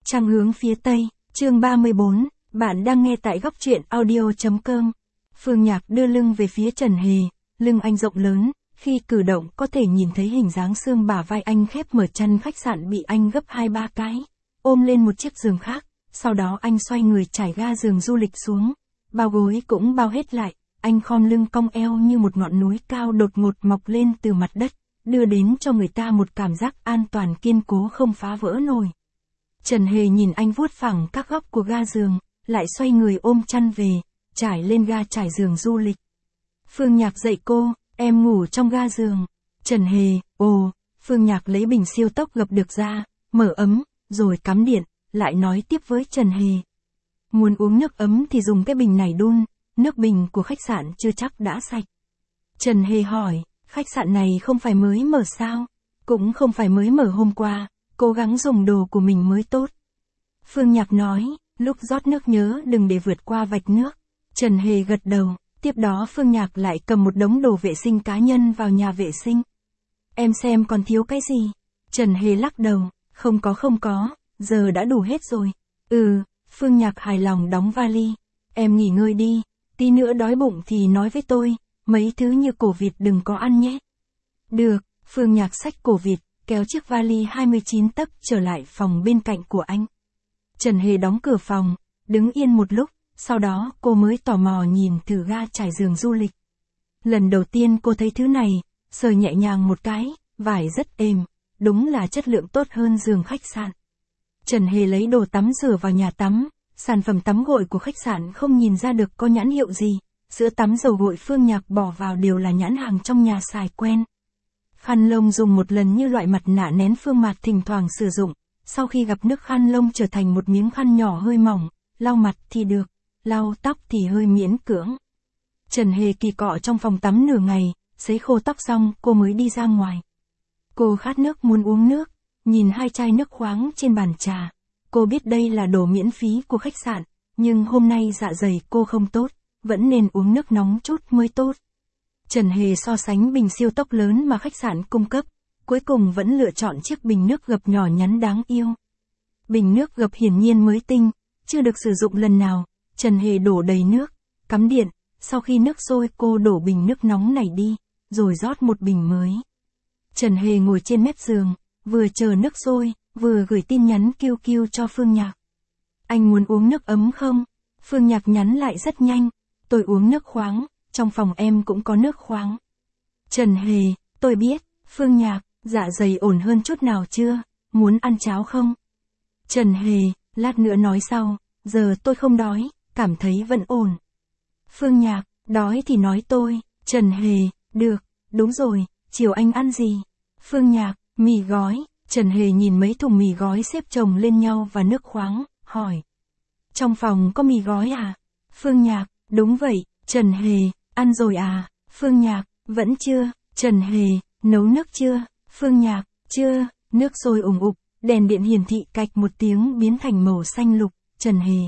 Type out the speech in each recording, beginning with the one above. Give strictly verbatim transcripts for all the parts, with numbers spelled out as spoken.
Trăng hướng phía Tây, chương ba mươi bốn, bạn đang nghe tại góc truyện audio chấm com. Phương Nhạc đưa lưng về phía Trần Hề, lưng anh rộng lớn, khi cử động có thể nhìn thấy hình dáng xương bả vai anh khép mở. Chăn khách sạn bị anh gấp hai ba cái, ôm lên một chiếc giường khác, sau đó anh xoay người trải ga giường du lịch xuống, bao gối cũng bao hết lại, anh khom lưng cong eo như một ngọn núi cao đột ngột mọc lên từ mặt đất, đưa đến cho người ta một cảm giác an toàn kiên cố không phá vỡ nổi. Trần Hề nhìn anh vuốt phẳng các góc của ga giường, lại xoay người ôm chăn về, trải lên ga trải giường du lịch. Phương Nhạc dạy cô, em ngủ trong ga giường. Trần Hề, ồ, Phương Nhạc lấy bình siêu tốc gập được ra, mở ấm, rồi cắm điện, lại nói tiếp với Trần Hề. Muốn uống nước ấm thì dùng cái bình này đun, nước bình của khách sạn chưa chắc đã sạch. Trần Hề hỏi, khách sạn này không phải mới mở sao? Cũng không phải mới mở hôm qua, cố gắng dùng đồ của mình mới tốt. Phương Nhạc nói, lúc rót nước nhớ đừng để vượt qua vạch nước. Trần Hề gật đầu, tiếp đó Phương Nhạc lại cầm một đống đồ vệ sinh cá nhân vào nhà vệ sinh. Em xem còn thiếu cái gì? Trần Hề lắc đầu, không có không có, giờ đã đủ hết rồi. Ừ, Phương Nhạc hài lòng đóng vali. Em nghỉ ngơi đi, tí nữa đói bụng thì nói với tôi, mấy thứ như cổ vịt đừng có ăn nhé. Được, Phương Nhạc xách cổ vịt, kéo chiếc vali hai mươi chín tấc trở lại phòng bên cạnh của anh. Trần Hề đóng cửa phòng, đứng yên một lúc, sau đó cô mới tò mò nhìn thử ga trải giường du lịch. Lần đầu tiên cô thấy thứ này, sờ nhẹ nhàng một cái, vải rất êm, đúng là chất lượng tốt hơn giường khách sạn. Trần Hề lấy đồ tắm rửa vào nhà tắm, sản phẩm tắm gội của khách sạn không nhìn ra được có nhãn hiệu gì, sữa tắm dầu gội Phương Nhạc bỏ vào đều là nhãn hàng trong nhà xài quen. Khăn lông dùng một lần như loại mặt nạ nén Phương Mạt thỉnh thoảng sử dụng, sau khi gặp nước khăn lông trở thành một miếng khăn nhỏ hơi mỏng, lau mặt thì được, lau tóc thì hơi miễn cưỡng. Trần Hề kỳ cọ trong phòng tắm nửa ngày, sấy khô tóc xong cô mới đi ra ngoài. Cô khát nước muốn uống nước, nhìn hai chai nước khoáng trên bàn trà. Cô biết đây là đồ miễn phí của khách sạn, nhưng hôm nay dạ dày cô không tốt, vẫn nên uống nước nóng chút mới tốt. Trần Hề so sánh bình siêu tốc lớn mà khách sạn cung cấp, cuối cùng vẫn lựa chọn chiếc bình nước gập nhỏ nhắn đáng yêu. Bình nước gập hiển nhiên mới tinh, chưa được sử dụng lần nào. Trần Hề đổ đầy nước, cắm điện, sau khi nước sôi cô đổ bình nước nóng này đi, rồi rót một bình mới. Trần Hề ngồi trên mép giường, vừa chờ nước sôi, vừa gửi tin nhắn kêu kêu cho Phương Nhạc. Anh muốn uống nước ấm không? Phương Nhạc nhắn lại rất nhanh, tôi uống nước khoáng, trong phòng em cũng có nước khoáng. Trần Hề, tôi biết, Phương Nhạc, dạ dày ổn hơn chút nào chưa, muốn ăn cháo không? Trần Hề, lát nữa nói sau, giờ tôi không đói, cảm thấy vẫn ổn. Phương Nhạc, đói thì nói tôi. Trần Hề, được, đúng rồi, chiều anh ăn gì? Phương Nhạc, mì gói. Trần Hề nhìn mấy thùng mì gói xếp chồng lên nhau và nước khoáng, hỏi. Trong phòng có mì gói à? Phương Nhạc, đúng vậy. Trần Hề, ăn rồi à? Phương Nhạc, vẫn chưa. Trần Hề, nấu nước chưa? Phương Nhạc, chưa. Nước sôi ủng ục, đèn điện hiển thị cạch một tiếng biến thành màu xanh lục. Trần Hề,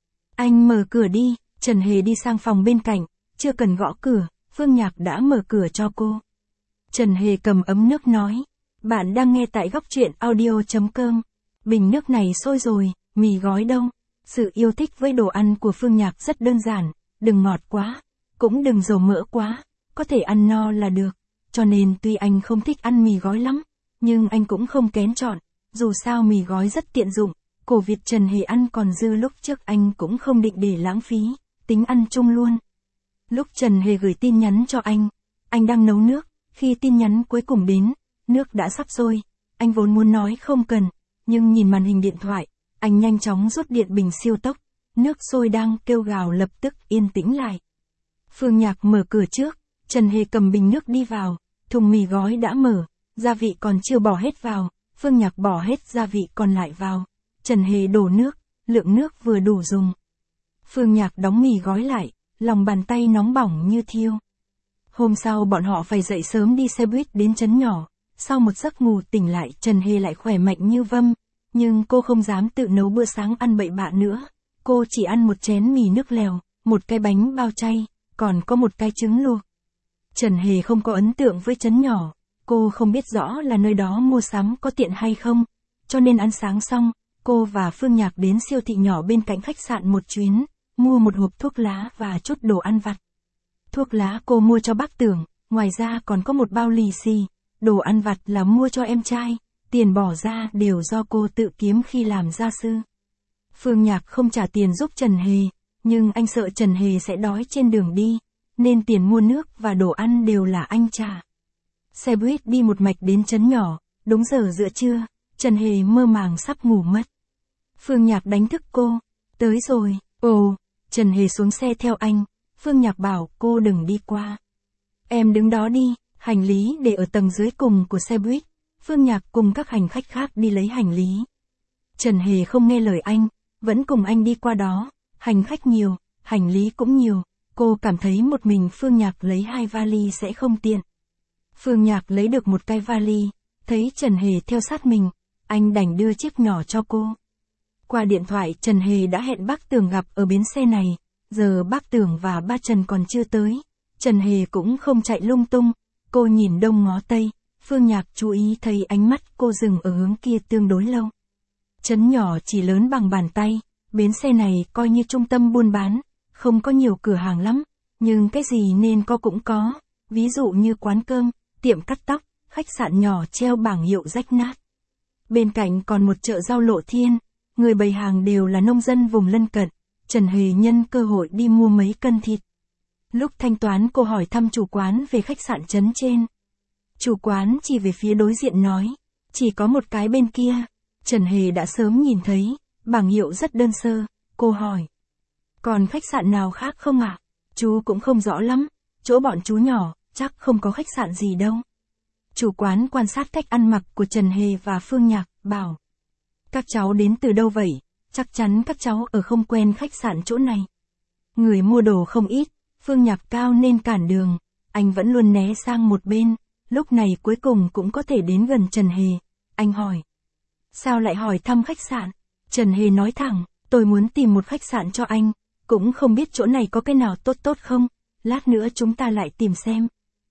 anh mở cửa đi. Trần Hề đi sang phòng bên cạnh, chưa cần gõ cửa, Phương Nhạc đã mở cửa cho cô. Trần Hề cầm ấm nước nói, bạn đang nghe tại góc truyện audio chấm com. Bình nước này sôi rồi, mì gói đâu? Sự yêu thích với đồ ăn của Phương Nhạc rất đơn giản, đừng ngọt quá, cũng đừng dầu mỡ quá, có thể ăn no là được. Cho nên tuy anh không thích ăn mì gói lắm, nhưng anh cũng không kén chọn, dù sao mì gói rất tiện dụng. Cổ vịt Trần Hề ăn còn dư lúc trước anh cũng không định để lãng phí, tính ăn chung luôn. Lúc Trần Hề gửi tin nhắn cho anh, anh đang nấu nước, khi tin nhắn cuối cùng đến, nước đã sắp sôi, anh vốn muốn nói không cần, nhưng nhìn màn hình điện thoại, anh nhanh chóng rút điện bình siêu tốc, nước sôi đang kêu gào lập tức yên tĩnh lại. Phương Nhạc mở cửa trước, Trần Hề cầm bình nước đi vào, thùng mì gói đã mở, gia vị còn chưa bỏ hết vào, Phương Nhạc bỏ hết gia vị còn lại vào. Trần Hề đổ nước, lượng nước vừa đủ dùng. Phương Nhạc đóng mì gói lại, lòng bàn tay nóng bỏng như thiêu. Hôm sau bọn họ phải dậy sớm đi xe buýt đến trấn nhỏ, sau một giấc ngủ tỉnh lại Trần Hề lại khỏe mạnh như vâm, nhưng cô không dám tự nấu bữa sáng ăn bậy bạ nữa. Cô chỉ ăn một chén mì nước lèo, một cái bánh bao chay, còn có một cái trứng luộc. Trần Hề không có ấn tượng với trấn nhỏ, cô không biết rõ là nơi đó mua sắm có tiện hay không, cho nên ăn sáng xong, cô và Phương Nhạc đến siêu thị nhỏ bên cạnh khách sạn một chuyến, mua một hộp thuốc lá và chút đồ ăn vặt. Thuốc lá cô mua cho bác Tưởng, ngoài ra còn có một bao lì xì, đồ ăn vặt là mua cho em trai, tiền bỏ ra đều do cô tự kiếm khi làm gia sư. Phương Nhạc không trả tiền giúp Trần Hề, nhưng anh sợ Trần Hề sẽ đói trên đường đi, nên tiền mua nước và đồ ăn đều là anh trả. Xe buýt đi một mạch đến trấn nhỏ, đúng giờ giữa trưa, Trần Hề mơ màng sắp ngủ mất. Phương Nhạc đánh thức cô, tới rồi, ồ, Trần Hề xuống xe theo anh, Phương Nhạc bảo cô đừng đi qua. Em đứng đó đi, hành lý để ở tầng dưới cùng của xe buýt, Phương Nhạc cùng các hành khách khác đi lấy hành lý. Trần Hề không nghe lời anh, vẫn cùng anh đi qua đó, hành khách nhiều, hành lý cũng nhiều, cô cảm thấy một mình Phương Nhạc lấy hai vali sẽ không tiện. Phương Nhạc lấy được một cái vali, thấy Trần Hề theo sát mình, anh đành đưa chiếc nhỏ cho cô. Qua điện thoại Trần Hề đã hẹn bác Tường gặp ở bến xe này, giờ bác Tường và ba Trần còn chưa tới, Trần Hề cũng không chạy lung tung, cô nhìn đông ngó tây, Phương Nhạc chú ý thấy ánh mắt cô dừng ở hướng kia tương đối lâu. Trấn nhỏ chỉ lớn bằng bàn tay, bến xe này coi như trung tâm buôn bán, không có nhiều cửa hàng lắm, nhưng cái gì nên có cũng có, ví dụ như quán cơm, tiệm cắt tóc, khách sạn nhỏ treo bảng hiệu rách nát. Bên cạnh còn một chợ rau Lộ Thiên, người bày hàng đều là nông dân vùng lân cận, Trần Hề nhân cơ hội đi mua mấy cân thịt. Lúc thanh toán cô hỏi thăm chủ quán về khách sạn trấn trên. Chủ quán chỉ về phía đối diện nói, chỉ có một cái bên kia. Trần Hề đã sớm nhìn thấy, bảng hiệu rất đơn sơ, cô hỏi. Còn khách sạn nào khác không ạ? À? Chú cũng không rõ lắm, chỗ bọn chú nhỏ, chắc không có khách sạn gì đâu. Chủ quán quan sát cách ăn mặc của Trần Hề và Phương Nhạc, bảo. Các cháu đến từ đâu vậy? Chắc chắn các cháu ở không quen khách sạn chỗ này. Người mua đồ không ít, Phương Nhạc cao nên cản đường, anh vẫn luôn né sang một bên, lúc này cuối cùng cũng có thể đến gần Trần Hề. Anh hỏi. Sao lại hỏi thăm khách sạn? Trần Hề nói thẳng, tôi muốn tìm một khách sạn cho anh, cũng không biết chỗ này có cái nào tốt tốt không, lát nữa chúng ta lại tìm xem.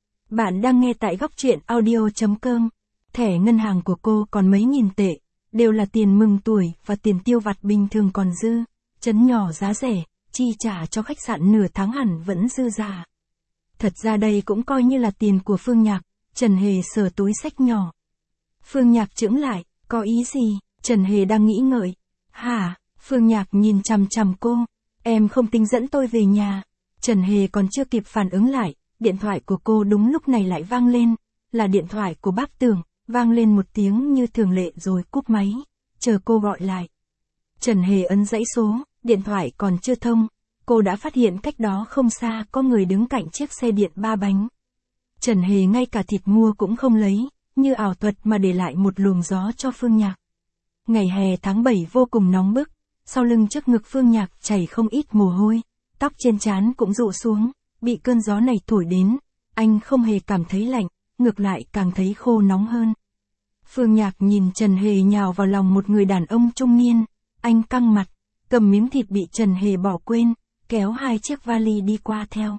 Bạn đang nghe tại góc truyện audio chấm com, thẻ ngân hàng của cô còn mấy nghìn tệ, đều là tiền mừng tuổi và tiền tiêu vặt bình thường còn dư, trấn nhỏ giá rẻ, chi trả cho khách sạn nửa tháng hẳn vẫn dư giả. Thật ra đây cũng coi như là tiền của Phương Nhạc, Trần Hề sờ túi xách nhỏ. Phương Nhạc chững lại, có ý gì? Trần Hề đang nghĩ ngợi. Hả? Phương Nhạc nhìn chằm chằm cô, em không tính dẫn tôi về nhà. Trần Hề còn chưa kịp phản ứng lại, điện thoại của cô đúng lúc này lại vang lên, là điện thoại của bác Tường, vang lên một tiếng như thường lệ rồi cúp máy, chờ cô gọi lại. Trần Hề ấn dãy số, điện thoại còn chưa thông, cô đã phát hiện cách đó không xa có người đứng cạnh chiếc xe điện ba bánh. Trần Hề ngay cả thịt mua cũng không lấy, như ảo thuật mà để lại một luồng gió cho Phương Nhạc. Ngày hè tháng bảy vô cùng nóng bức, sau lưng trước ngực Phương Nhạc chảy không ít mồ hôi, tóc trên trán cũng rụ xuống, bị cơn gió này thổi đến, anh không hề cảm thấy lạnh, ngược lại càng thấy khô nóng hơn. Phương Nhạc nhìn Trần Hề nhào vào lòng một người đàn ông trung niên, anh căng mặt, cầm miếng thịt bị Trần Hề bỏ quên, kéo hai chiếc vali đi qua theo.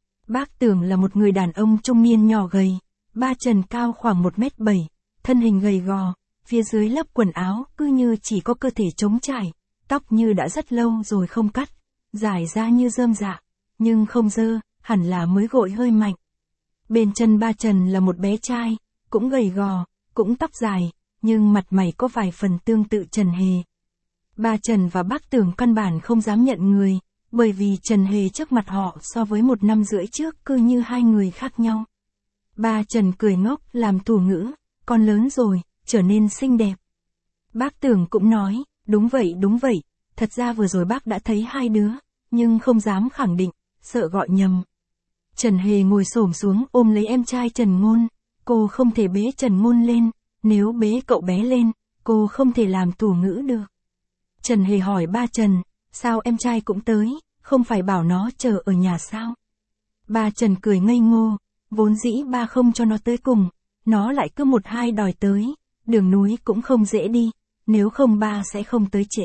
Bác Tưởng là một người đàn ông trung niên nhỏ gầy, ba Trần cao khoảng một mét bảy, thân hình gầy gò, phía dưới lớp quần áo cứ như chỉ có cơ thể trống trải, tóc như đã rất lâu rồi không cắt, dài ra như rơm rạ, nhưng không dơ, hẳn là mới gội hơi mạnh. Bên chân ba Trần là một bé trai, cũng gầy gò, cũng tóc dài, nhưng mặt mày có vài phần tương tự Trần Hề. Ba Trần và bác Tưởng căn bản không dám nhận người, bởi vì Trần Hề trước mặt họ so với một năm rưỡi trước cứ như hai người khác nhau. Ba Trần cười ngốc làm thủ ngữ, con lớn rồi, trở nên xinh đẹp. Bác Tưởng cũng nói, đúng vậy đúng vậy, thật ra vừa rồi bác đã thấy hai đứa, nhưng không dám khẳng định, sợ gọi nhầm. Trần Hề ngồi xổm xuống ôm lấy em trai Trần Ngôn, cô không thể bế Trần Ngôn lên, nếu bế cậu bé lên, cô không thể làm thủ ngữ được. Trần Hề hỏi ba Trần, sao em trai cũng tới, không phải bảo nó chờ ở nhà sao? Ba Trần cười ngây ngô, vốn dĩ ba không cho nó tới cùng, nó lại cứ một hai đòi tới, đường núi cũng không dễ đi, nếu không ba sẽ không tới trễ.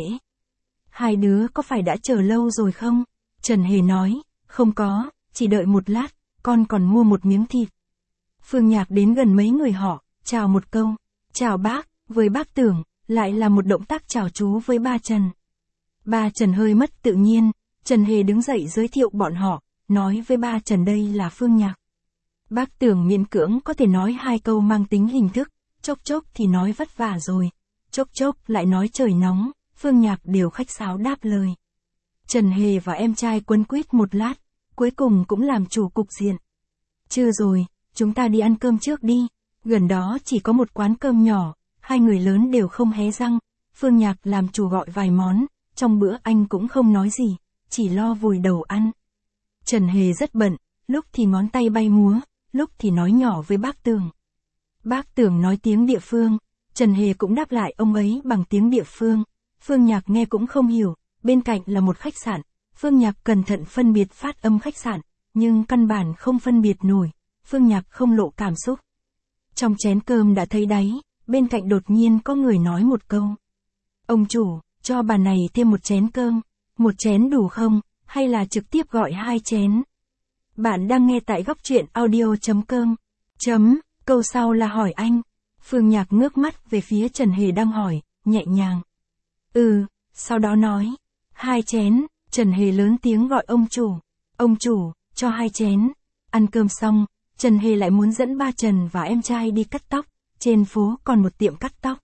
Hai đứa có phải đã chờ lâu rồi không? Trần Hề nói, không có, chỉ đợi một lát, con còn mua một miếng thịt. Phương Nhạc đến gần mấy người họ, chào một câu, chào bác, với bác Tưởng, lại là một động tác chào chú với ba Trần. Ba Trần hơi mất tự nhiên, Trần Hề đứng dậy giới thiệu bọn họ, nói với ba Trần đây là Phương Nhạc. Bác Tưởng miễn cưỡng có thể nói hai câu mang tính hình thức, chốc chốc thì nói vất vả rồi, chốc chốc lại nói trời nóng, Phương Nhạc đều khách sáo đáp lời. Trần Hề và em trai quấn quýt một lát, cuối cùng cũng làm chủ cục diện. Chưa rồi, chúng ta đi ăn cơm trước đi, gần đó chỉ có một quán cơm nhỏ, hai người lớn đều không hé răng, Phương Nhạc làm chủ gọi vài món, trong bữa anh cũng không nói gì, chỉ lo vùi đầu ăn. Trần Hề rất bận, lúc thì ngón tay bay múa, lúc thì nói nhỏ với bác Tưởng. Bác Tưởng nói tiếng địa phương, Trần Hề cũng đáp lại ông ấy bằng tiếng địa phương, Phương Nhạc nghe cũng không hiểu, bên cạnh là một khách sạn, Phương Nhạc cẩn thận phân biệt phát âm khách sạn, nhưng căn bản không phân biệt nổi, Phương Nhạc không lộ cảm xúc. Trong chén cơm đã thấy đáy, bên cạnh đột nhiên có người nói một câu. Ông chủ, cho bà này thêm một chén cơm, một chén đủ không, hay là trực tiếp gọi hai chén? Bạn đang nghe tại góc truyện audio.com. Chấm, câu sau là hỏi anh. Phương Nhạc ngước mắt về phía Trần Hề đang hỏi, nhẹ nhàng. Ừ, sau đó nói. Hai chén, Trần Hề lớn tiếng gọi ông chủ. Ông chủ, cho hai chén. Ăn cơm xong, Trần Hề lại muốn dẫn ba Trần và em trai đi cắt tóc, trên phố còn một tiệm cắt tóc.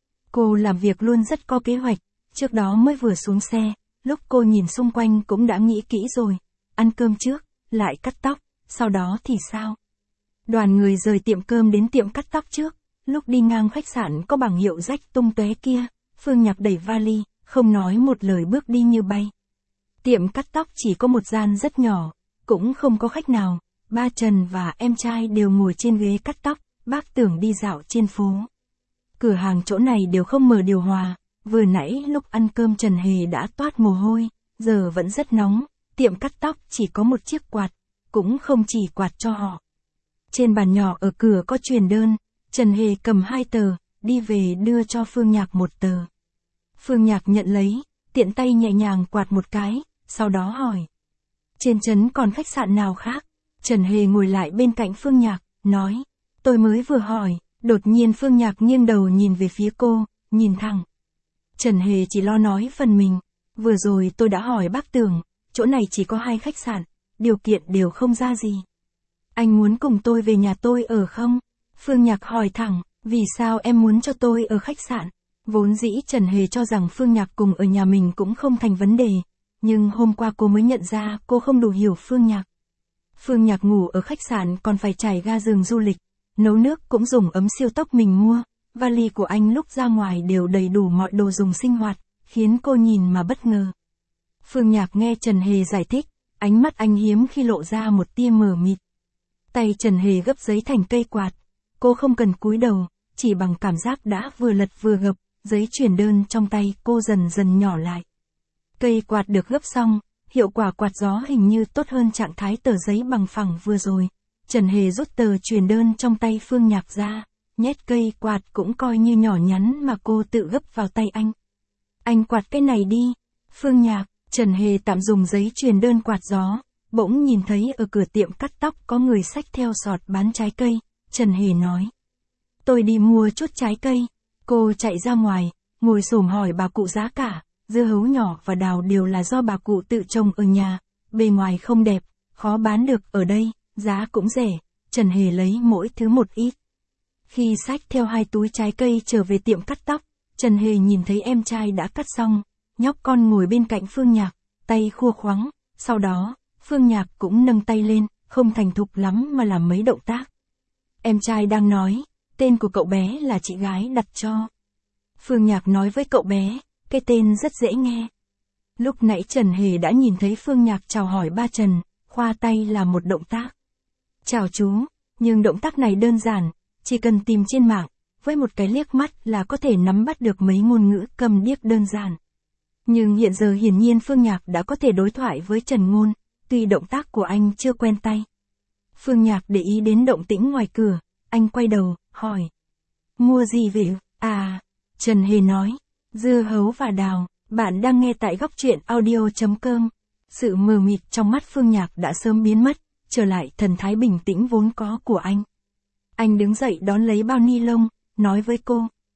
Cô làm việc luôn rất có kế hoạch, trước đó mới vừa xuống xe, lúc cô nhìn xung quanh cũng đã nghĩ kỹ rồi. Ăn cơm trước, lại cắt tóc, sau đó thì sao? Đoàn người rời tiệm cơm đến tiệm cắt tóc trước, lúc đi ngang khách sạn có bảng hiệu rách tung tóe kia, Phương Nhạc đẩy vali, không nói một lời bước đi như bay. Tiệm cắt tóc chỉ có một gian rất nhỏ, cũng không có khách nào, ba Trần và em trai đều ngồi trên ghế cắt tóc, bác Tưởng đi dạo trên phố. Cửa hàng chỗ này đều không mở điều hòa, vừa nãy lúc ăn cơm Trần Hề đã toát mồ hôi, giờ vẫn rất nóng, tiệm cắt tóc chỉ có một chiếc quạt, cũng không chỉ quạt cho họ. Trên bàn nhỏ ở cửa có truyền đơn, Trần Hề cầm hai tờ, đi về đưa cho Phương Nhạc một tờ. Phương Nhạc nhận lấy, tiện tay nhẹ nhàng quạt một cái, sau đó hỏi. Trên trấn còn khách sạn nào khác? Trần Hề ngồi lại bên cạnh Phương Nhạc, nói. Tôi mới vừa hỏi, đột nhiên Phương Nhạc nghiêng đầu nhìn về phía cô, nhìn thẳng. Trần Hề chỉ lo nói phần mình. Vừa rồi tôi đã hỏi bác Tưởng, chỗ này chỉ có hai khách sạn, điều kiện đều không ra gì. Anh muốn cùng tôi về nhà tôi ở không? Phương Nhạc hỏi thẳng, vì sao em muốn cho tôi ở khách sạn? Vốn dĩ Trần Hề cho rằng Phương Nhạc cùng ở nhà mình cũng không thành vấn đề, nhưng hôm qua cô mới nhận ra cô không đủ hiểu Phương Nhạc. Phương Nhạc ngủ ở khách sạn còn phải trải ga giường du lịch, nấu nước cũng dùng ấm siêu tốc mình mua, vali của anh lúc ra ngoài đều đầy đủ mọi đồ dùng sinh hoạt, khiến cô nhìn mà bất ngờ. Phương Nhạc nghe Trần Hề giải thích, ánh mắt anh hiếm khi lộ ra một tia mờ mịt. Tay Trần Hề gấp giấy thành cây quạt, cô không cần cúi đầu, chỉ bằng cảm giác đã vừa lật vừa gập, giấy truyền đơn trong tay cô dần dần nhỏ lại. Cây quạt được gấp xong, hiệu quả quạt gió hình như tốt hơn trạng thái tờ giấy bằng phẳng vừa rồi. Trần Hề rút tờ truyền đơn trong tay Phương Nhạc ra, nhét cây quạt cũng coi như nhỏ nhắn mà cô tự gấp vào tay anh. Anh quạt cái này đi. Phương Nhạc, Trần Hề tạm dùng giấy truyền đơn quạt gió, bỗng nhìn thấy ở cửa tiệm cắt tóc có người xách theo sọt bán trái cây, Trần Hề nói. Tôi đi mua chút trái cây. Cô chạy ra ngoài, ngồi xổm hỏi bà cụ giá cả, dưa hấu nhỏ và đào đều là do bà cụ tự trồng ở nhà, bề ngoài không đẹp, khó bán được ở đây, giá cũng rẻ, Trần Hề lấy mỗi thứ một ít. Khi xách theo hai túi trái cây trở về tiệm cắt tóc, Trần Hề nhìn thấy em trai đã cắt xong, nhóc con ngồi bên cạnh Phương Nhạc, tay khua khoắng, sau đó, Phương Nhạc cũng nâng tay lên, không thành thục lắm mà làm mấy động tác. Em trai đang nói, tên của cậu bé là chị gái đặt cho. Phương Nhạc nói với cậu bé, cái tên rất dễ nghe. Lúc nãy Trần Hề đã nhìn thấy Phương Nhạc chào hỏi ba Trần, khoa tay là một động tác. Chào chú, nhưng động tác này đơn giản, chỉ cần tìm trên mạng, với một cái liếc mắt là có thể nắm bắt được mấy ngôn ngữ cầm điếc đơn giản. Nhưng hiện giờ hiển nhiên Phương Nhạc đã có thể đối thoại với Trần Ngôn, tuy động tác của anh chưa quen tay. Phương Nhạc để ý đến động tĩnh ngoài cửa, anh quay đầu, hỏi. Mua gì vậy? À, Trần Hề nói, dưa hấu và đào, bạn đang nghe tại góc truyện audio.com. Sự mờ mịt trong mắt Phương Nhạc đã sớm biến mất, trở lại thần thái bình tĩnh vốn có của anh. Anh đứng dậy đón lấy bao ni lông, nói với cô.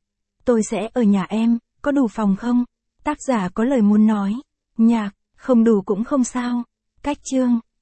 Tôi sẽ ở nhà em, có đủ phòng không? Tác giả có lời muốn nói. Nhạc, không đủ cũng không sao. Cách chương.